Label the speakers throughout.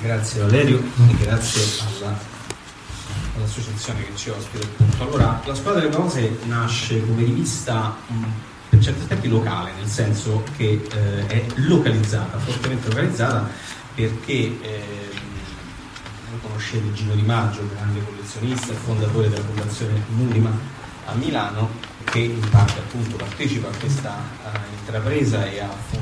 Speaker 1: Grazie Valerio e grazie all'associazione che ci ospita. Appunto. Allora, la Scuola delle Cose nasce come rivista per certi aspetti locale, nel senso che è localizzata, fortemente localizzata, perché voi conoscete Gino Di Maggio, grande collezionista e fondatore della Fondazione Murima a Milano, che in parte appunto partecipa a questa intrapresa e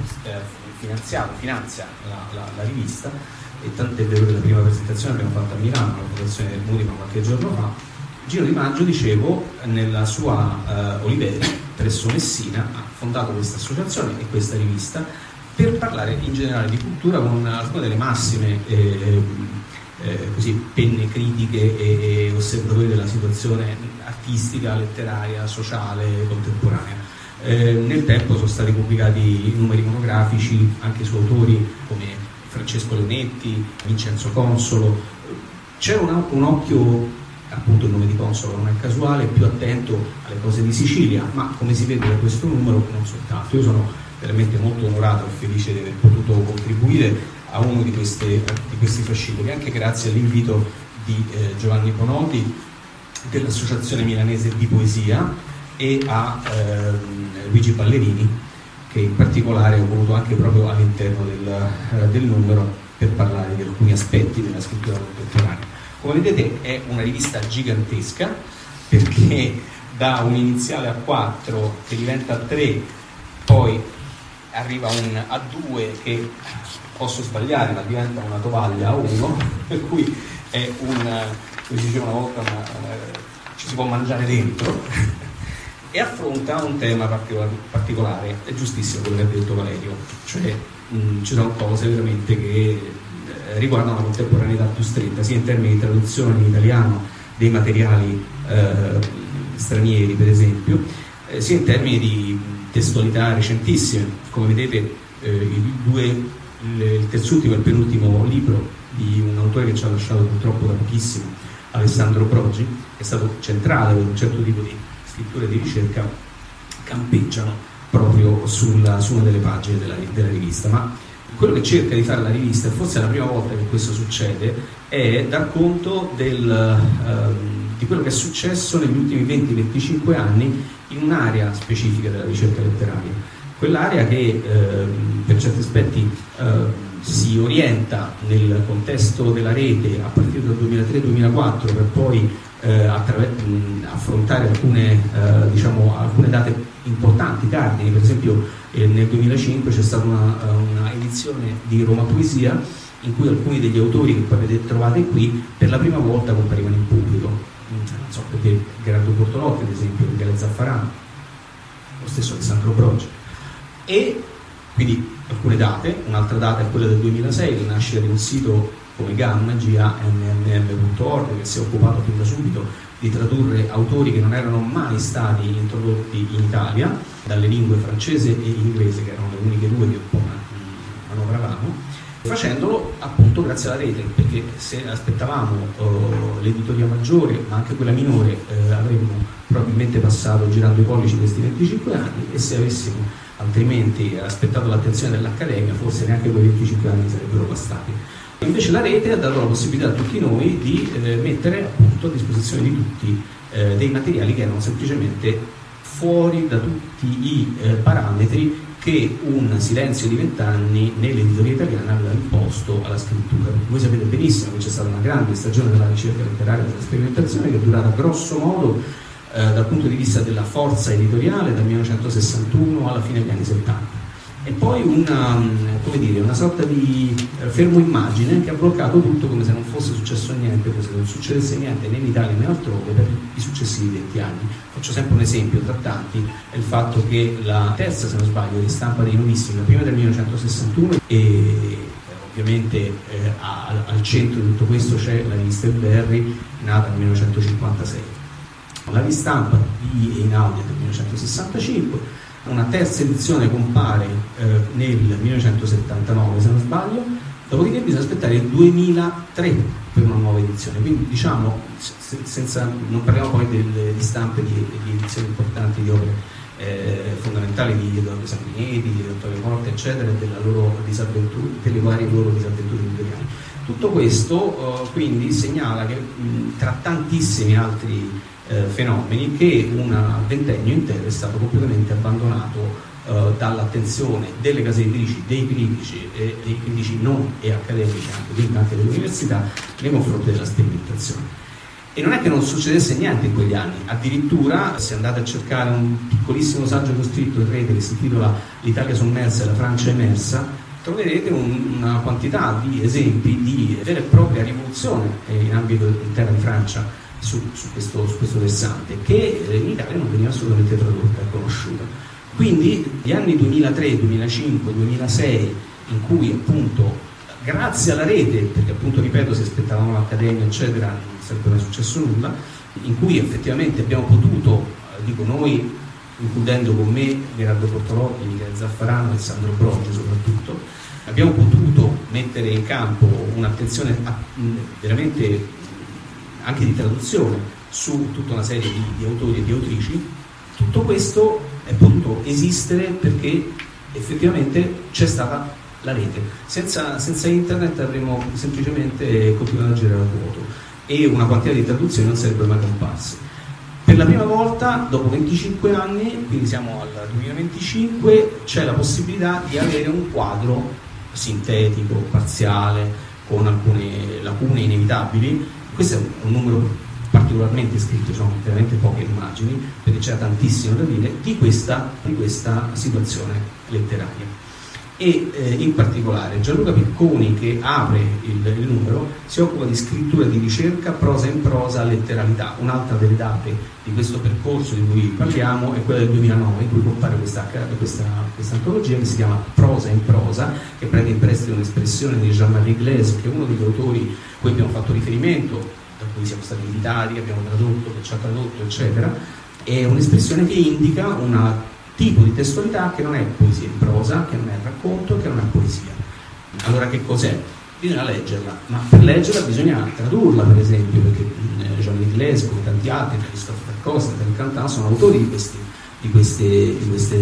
Speaker 1: finanzia la rivista, e tant'è vero che la prima presentazione abbiamo fatto a Milano alla Fondazione Murima qualche giorno fa. Gino Di Maggio, dicevo, nella sua Oliveri presso Messina ha fondato questa associazione e questa rivista per parlare in generale di cultura con alcune delle massime così, penne critiche e osservatori della situazione artistica, letteraria, sociale, contemporanea. Nel tempo sono stati pubblicati numeri monografici anche su autori come Francesco Leonetti, Vincenzo Consolo. C'era un occhio, appunto il nome di Consolo non è casuale, più attento alle cose di Sicilia, ma come si vede da questo numero non soltanto. Io sono veramente molto onorato e felice di aver potuto contribuire a uno di questi fascicoli, anche grazie all'invito di Giovanni Bonodi dell'Associazione Milanese di Poesia e a Luigi Ballerini, che in particolare ho voluto anche proprio all'interno del numero per parlare di alcuni aspetti della scrittura contemporanea. Come vedete è una rivista gigantesca, perché da un iniziale a 4 che diventa a 3, poi arriva un A2 che posso sbagliare ma diventa una tovaglia a 1, per cui è come si diceva una volta, ci si può mangiare dentro. E affronta un tema particolare, è giustissimo quello che ha detto Valerio, cioè ci sono cose veramente che riguardano la contemporaneità più stretta, sia in termini di traduzione in italiano dei materiali stranieri per esempio, sia in termini di testualità recentissime. Come vedete il terzultimo e il penultimo libro di un autore che ci ha lasciato purtroppo da pochissimo, Alessandro Progi, è stato centrale per un certo tipo di scritture di ricerca, campeggiano proprio su una delle pagine della rivista. Ma quello che cerca di fare la rivista, e forse è la prima volta che questo succede, è dar conto di quello che è successo negli ultimi 20-25 anni in un'area specifica della ricerca letteraria, quell'area che per certi aspetti si orienta nel contesto della rete a partire dal 2003-2004 per poi affrontare alcune date importanti, cardini. Per esempio nel 2005 c'è stata una edizione di Roma Poesia in cui alcuni degli autori che poi vedete trovate qui per la prima volta comparivano in pubblico. Non so perché Gerardo Bortolotti ad esempio, Michele Zaffarano, lo stesso Alessandro Brogi. E quindi alcune date. Un'altra data è quella del 2006, la nascita di un sito come GAMM.org, che si è occupato fin da subito di tradurre autori che non erano mai stati introdotti in Italia dalle lingue francese e inglese, che erano le uniche due che un po' manovravamo, facendolo appunto grazie alla rete, perché se aspettavamo l'editoria maggiore ma anche quella minore avremmo probabilmente passato girando i pollici questi 25 anni, e se avessimo altrimenti aspettato l'attenzione dell'Accademia forse neanche quei 25 anni sarebbero bastati. Invece la rete ha dato la possibilità a tutti noi di mettere appunto a disposizione di tutti dei materiali che erano semplicemente fuori da tutti i parametri che un silenzio di 20 anni nell'editoria italiana aveva imposto alla scrittura. Voi sapete benissimo che c'è stata una grande stagione della ricerca letteraria e della sperimentazione che è durata grosso modo dal punto di vista della forza editoriale dal 1961 alla fine degli anni 70. E poi una sorta di fermo immagine che ha bloccato tutto, come se non fosse successo niente, come se non succedesse niente né in Italia né altrove per i successivi 20 anni. Faccio sempre un esempio tra tanti, è il fatto che la terza, se non sbaglio, ristampa dei Novissimi, la prima del 1961, e ovviamente al centro di tutto questo c'è la rivista Il Verri, nata nel 1956. La ristampa di Einaudi del 1965, una terza edizione compare nel 1979 se non sbaglio, dopodiché bisogna aspettare il 2003 per una nuova edizione. Quindi diciamo, non parliamo poi delle stampe di edizioni importanti di opere fondamentali di Edoardo Sanguinetti, di Vittorio Forte eccetera, e delle varie loro disavventure editoriali. Tutto questo quindi segnala che tra tantissimi altri fenomeni che un ventennio intero è stato completamente abbandonato dall'attenzione delle case editrici, dei critici e dei critici non e accademici, quindi anche delle università, nei confronti della sperimentazione. E non è che non succedesse niente in quegli anni, addirittura se andate a cercare un piccolissimo saggio che ho scritto in rete che si intitola L'Italia sommersa e la Francia emersa, troverete una quantità di esempi di vera e propria rivoluzione in ambito in terra di Francia su questo versante, che in Italia non veniva assolutamente tradotta e conosciuta. Quindi gli anni 2003, 2005, 2006, in cui appunto grazie alla rete, perché appunto ripeto, se aspettavamo l'accademia eccetera non sarebbe mai successo nulla, in cui effettivamente abbiamo potuto, dico noi, includendo con me Gerardo Portolotti, Michele Zaffarano e Sandro Broggio soprattutto, abbiamo potuto mettere in campo un'attenzione veramente anche di traduzione su tutta una serie di autori e di autrici. Tutto questo è potuto esistere perché effettivamente c'è stata la rete. Senza internet avremmo semplicemente continuato a girare a vuoto e una quantità di traduzioni non sarebbe mai comparse. Per la prima volta, dopo 25 anni, quindi siamo al 2025, c'è la possibilità di avere un quadro sintetico, parziale, con alcune lacune inevitabili. Questo è un numero particolarmente scritto, sono veramente poche immagini, perché c'è tantissimo da dire di questa situazione letteraria. E in particolare Gianluca Picconi, che apre il numero, si occupa di scrittura di ricerca, prosa in prosa, letteralità. Un'altra delle date di questo percorso di cui parliamo è quella del 2009, in cui compare questa antologia che si chiama Prosa in prosa, che prende in prestito un'espressione di Jean-Marie Glaise, che è uno degli autori a cui abbiamo fatto riferimento, da cui siamo stati invitati, abbiamo tradotto, che ci ha tradotto, eccetera. È un'espressione che indica una tipo di testualità che non è poesia in prosa, che non è racconto, che non è poesia. Allora che cos'è? Bisogna leggerla, ma per leggerla bisogna tradurla, per esempio, perché Jean-Marie Glaise, come tanti altri, Christophe Costa, Del Cantan, sono autori di queste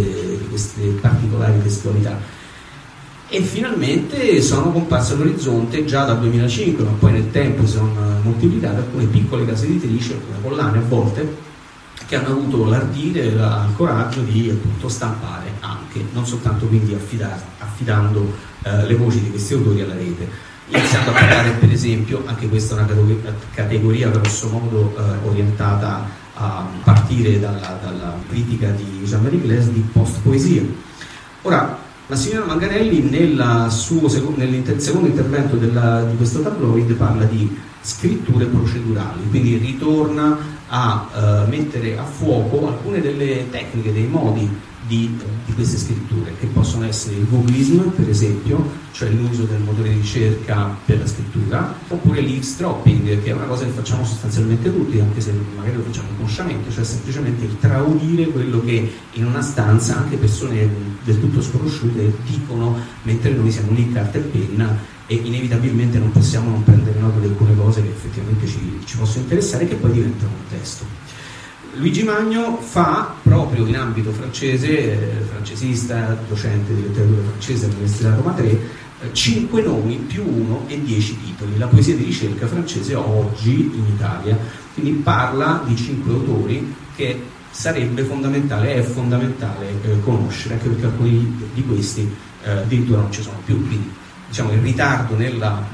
Speaker 1: particolari testualità. E finalmente sono comparse all'orizzonte già dal 2005, ma poi nel tempo si sono moltiplicate alcune piccole case editrici, alcune collane a volte, che hanno avuto l'ardire e il coraggio di appunto stampare anche, non soltanto quindi affidando le voci di questi autori alla rete, iniziando a parlare per esempio, anche questa è una categoria grosso modo orientata a partire dalla critica di Jean-Marie Glaise, di post-poesia. Ora, Massimiliano Manganelli nel secondo intervento di questo tabloid parla di scritture procedurali, quindi ritorna a mettere a fuoco alcune delle tecniche, dei modi di queste scritture, che possono essere il googlism, per esempio, cioè l'uso del motore di ricerca per la scrittura, oppure l'eavesdropping, che è una cosa che facciamo sostanzialmente tutti, anche se magari lo facciamo inconsciamente, cioè semplicemente il traudire quello che in una stanza anche persone del tutto sconosciute dicono mentre noi siamo lì carta e penna, e inevitabilmente non possiamo non prendere nota di alcune cose che effettivamente ci possono interessare e che poi diventano un testo. Luigi Magno fa, proprio in ambito francese, francesista, docente di letteratura francese all'Università Roma 3, 5 nomi più 1 e 10 titoli, la poesia di ricerca francese oggi in Italia. Quindi parla di 5 autori che sarebbe fondamentale, è fondamentale conoscere, anche perché alcuni di questi addirittura non ci sono più, quindi diciamo il ritardo nella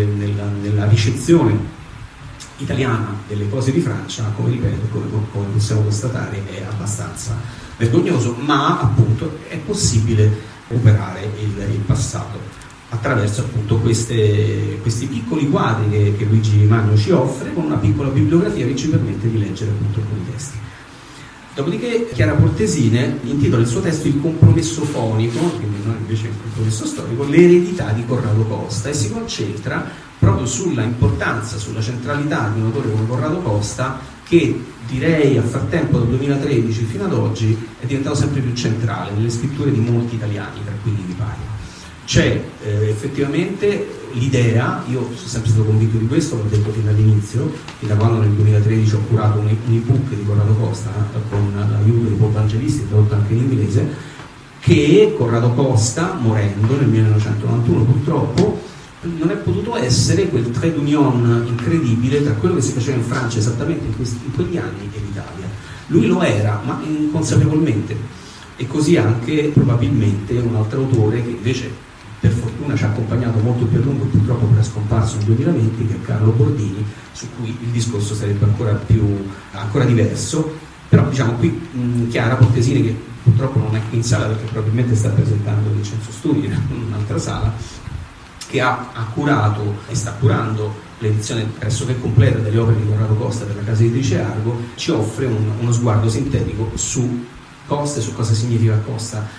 Speaker 1: ricezione italiana delle cose di Francia, come ripeto, come possiamo constatare, è abbastanza vergognoso, ma appunto è possibile recuperare il passato attraverso appunto questi piccoli quadri che Luigi Magno ci offre, con una piccola bibliografia che ci permette di leggere appunto alcuni testi. Dopodiché Chiara Portesine intitola il suo testo Il compromesso fonico, quindi non invece il compromesso storico, l'eredità di Corrado Costa, e si concentra proprio sulla importanza, sulla centralità di un autore come Corrado Costa, che direi a far tempo dal 2013 fino ad oggi è diventato sempre più centrale nelle scritture di molti italiani, tra cui vi parlo. C'è effettivamente l'idea, io sono sempre stato convinto di questo, l'ho detto fin dall'inizio, fin da quando nel 2013 ho curato un ebook di Corrado Costa con l'aiuto di Paul Vangelisti, tradotto anche in inglese, che Corrado Costa, morendo nel 1991 purtroppo, non è potuto essere quel trade union incredibile tra quello che si faceva in Francia esattamente in quegli anni e l'Italia. Lui lo era, ma inconsapevolmente, e così anche probabilmente un altro autore che invece per fortuna ci ha accompagnato molto più a lungo, purtroppo era scomparso nel 2020, che è Carlo Bordini, su cui il discorso sarebbe ancora diverso. Però diciamo qui Chiara Pontesini, che purtroppo non è qui in sala perché probabilmente sta presentando Vincenzo Studi in un'altra sala, che ha curato e sta curando l'edizione pressoché completa delle opere di Corrado Costa per la casa editrice Argo, ci offre uno sguardo sintetico su Costa e su cosa significa Costa.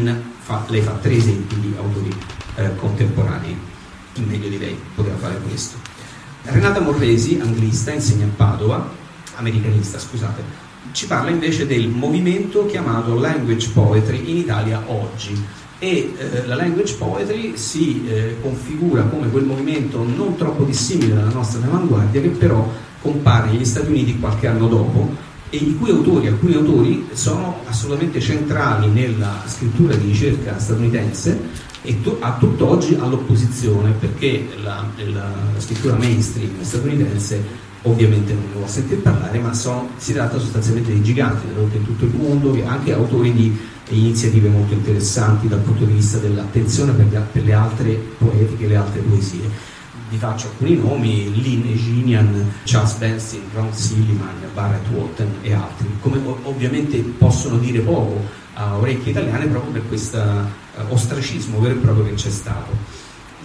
Speaker 1: Lei fa 3 esempi di autori contemporanei, in meglio di lei poteva fare questo. Renata Morresi, anglista, insegna a Padova, americanista, scusate, ci parla invece del movimento chiamato Language Poetry in Italia oggi. E la language poetry si configura come quel movimento non troppo dissimile dalla nostra avanguardia, che però compare negli Stati Uniti qualche anno dopo e i cui alcuni autori sono assolutamente centrali nella scrittura di ricerca statunitense e a tutt'oggi all'opposizione, perché la scrittura mainstream statunitense ovviamente non ne vuol sentire parlare, ma si tratta sostanzialmente di giganti in tutto il mondo, anche autori di iniziative molto interessanti dal punto di vista dell'attenzione per le altre poetiche e le altre poesie. Vi faccio alcuni nomi: Lynn Eginian, Charles Bernstein, Ron Silliman, Barrett Walton e altri, come ovviamente possono dire poco a orecchie italiane proprio per questo ostracismo vero e proprio che c'è stato.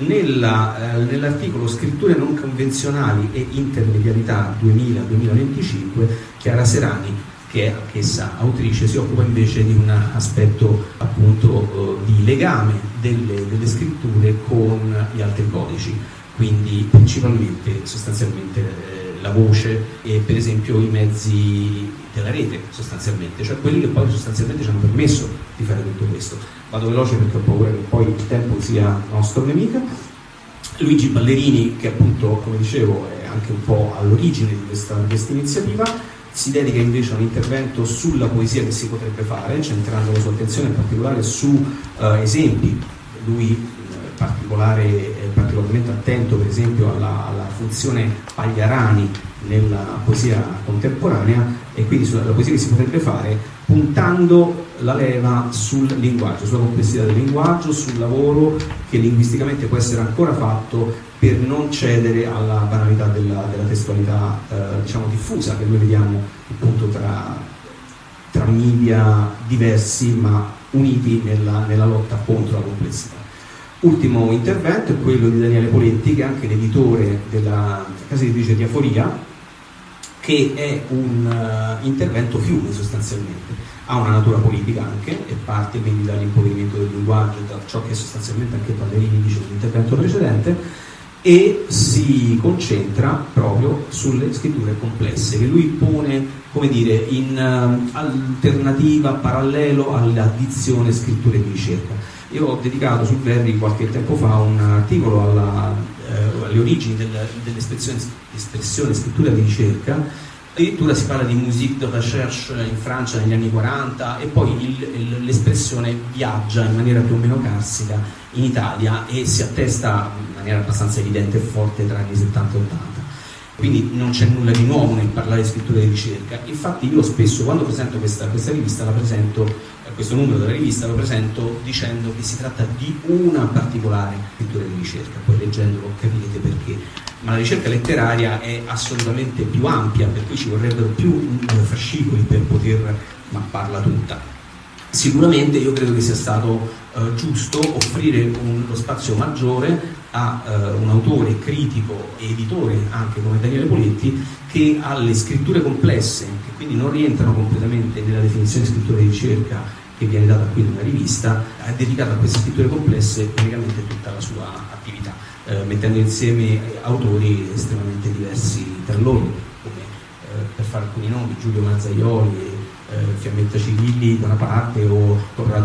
Speaker 1: Nell'articolo Scritture non convenzionali e intermediarità 2000-2025, Chiara Serani, che è anch'essa autrice, si occupa invece di un aspetto appunto di legame delle scritture con gli altri codici, quindi principalmente sostanzialmente la voce e per esempio i mezzi della rete, sostanzialmente, cioè quelli che poi sostanzialmente ci hanno permesso di fare tutto questo. Vado veloce perché ho paura che poi il tempo sia nostro nemico. Luigi Ballerini, che appunto, come dicevo, è anche un po' all'origine di questa iniziativa, si dedica invece a un intervento sulla poesia che si potrebbe fare, centrando la sua attenzione in particolare su esempi. Lui particolarmente attento per esempio alla funzione Pagliarani nella poesia contemporanea, e quindi sulla poesia che si potrebbe fare puntando la leva sul linguaggio, sulla complessità del linguaggio, sul lavoro che linguisticamente può essere ancora fatto per non cedere alla banalità della testualità diciamo diffusa che noi vediamo appunto tra media diversi ma uniti nella lotta contro la complessità. Ultimo intervento è quello di Daniele Poletti, che è anche l'editore della casa editrice Diaforia, che è un intervento fiume sostanzialmente. Ha una natura politica anche, e parte quindi dall'impoverimento del linguaggio, da ciò che sostanzialmente anche Ballerini dice nell'intervento precedente, e si concentra proprio sulle scritture complesse, che lui pone, come dire, in alternativa, parallelo alla dizione scritture di ricerca. Io ho dedicato sul Verri qualche tempo fa un articolo alle origini dell'espressione scrittura di ricerca. Addirittura si parla di musique de recherche in Francia negli anni 40 e poi l'espressione viaggia in maniera più o meno classica in Italia e si attesta in maniera abbastanza evidente e forte tra gli anni 70 e 80. Quindi non c'è nulla di nuovo nel parlare di scrittura di ricerca. Infatti io spesso quando presento questa rivista la presento, questo numero della rivista lo presento dicendo che si tratta di una particolare scrittura di ricerca, poi leggendolo capirete perché, ma la ricerca letteraria è assolutamente più ampia, per cui ci vorrebbero più fascicoli per poter mapparla tutta. Sicuramente io credo che sia stato giusto offrire lo spazio maggiore a un autore critico e editore anche come Daniele Poletti, che alle scritture complesse, che quindi non rientrano completamente nella definizione di scrittura di ricerca che viene data qui nella rivista, ha dedicato a queste scritture complesse praticamente tutta la sua attività, mettendo insieme autori estremamente diversi tra loro, come per fare alcuni nomi, Giulio Mazzaioli, Fiammetta Cirilli da una parte, o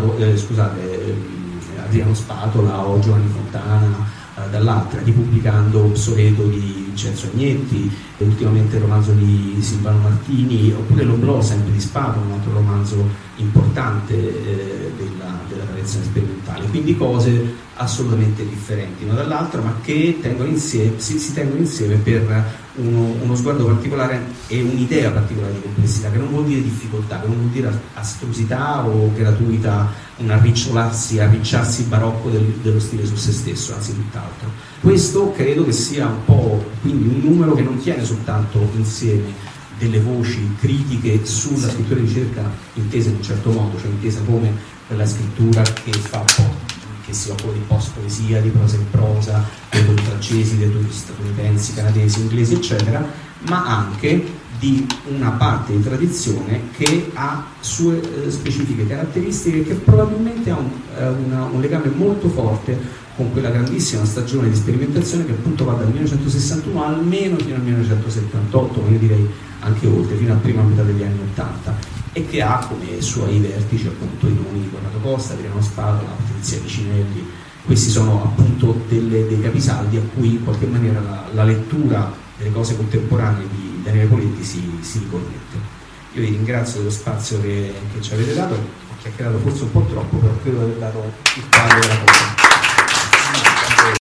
Speaker 1: Adriano Spatola o Giovanni Fontana dall'altra, ripubblicando Obsoleto di Vincenzo Agnetti, e ultimamente il romanzo di Silvano Martini, oppure L'Oblò sempre di Spatola, un altro romanzo importante della tradizione sperimentale. Quindi cose assolutamente differenti una dall'altra, ma che tengono insieme, si tengono insieme per uno sguardo particolare e un'idea particolare di complessità, che non vuol dire difficoltà, che non vuol dire astrusità o gratuita, un arricciarsi barocco dello stile su se stesso, anzi tutt'altro. Questo credo che sia un po' quindi un numero che non tiene soltanto insieme delle voci critiche sulla scrittura di ricerca intesa in un certo modo, cioè intesa come quella scrittura che fa che si occupa di post-poesia, di prosa in prosa, dei autori francesi, dei autori statunitensi, canadesi, inglesi, eccetera, ma anche di una parte di tradizione che ha sue specifiche caratteristiche, che probabilmente ha un legame molto forte con quella grandissima stagione di sperimentazione che appunto va dal 1961 almeno fino al 1978, ma io direi anche oltre, fino a prima metà degli anni 80, e che ha come suoi vertici appunto i nomi di Corrado Costa, Adriano Spada, Patrizia Vicinelli. Questi sono appunto dei capisaldi a cui in qualche maniera la lettura delle cose contemporanee di Daniele Poletti si riconnette. Io vi ringrazio dello spazio che ci avete dato, ho chiacchierato forse un po' troppo, però credo di aver dato il quadro della cosa.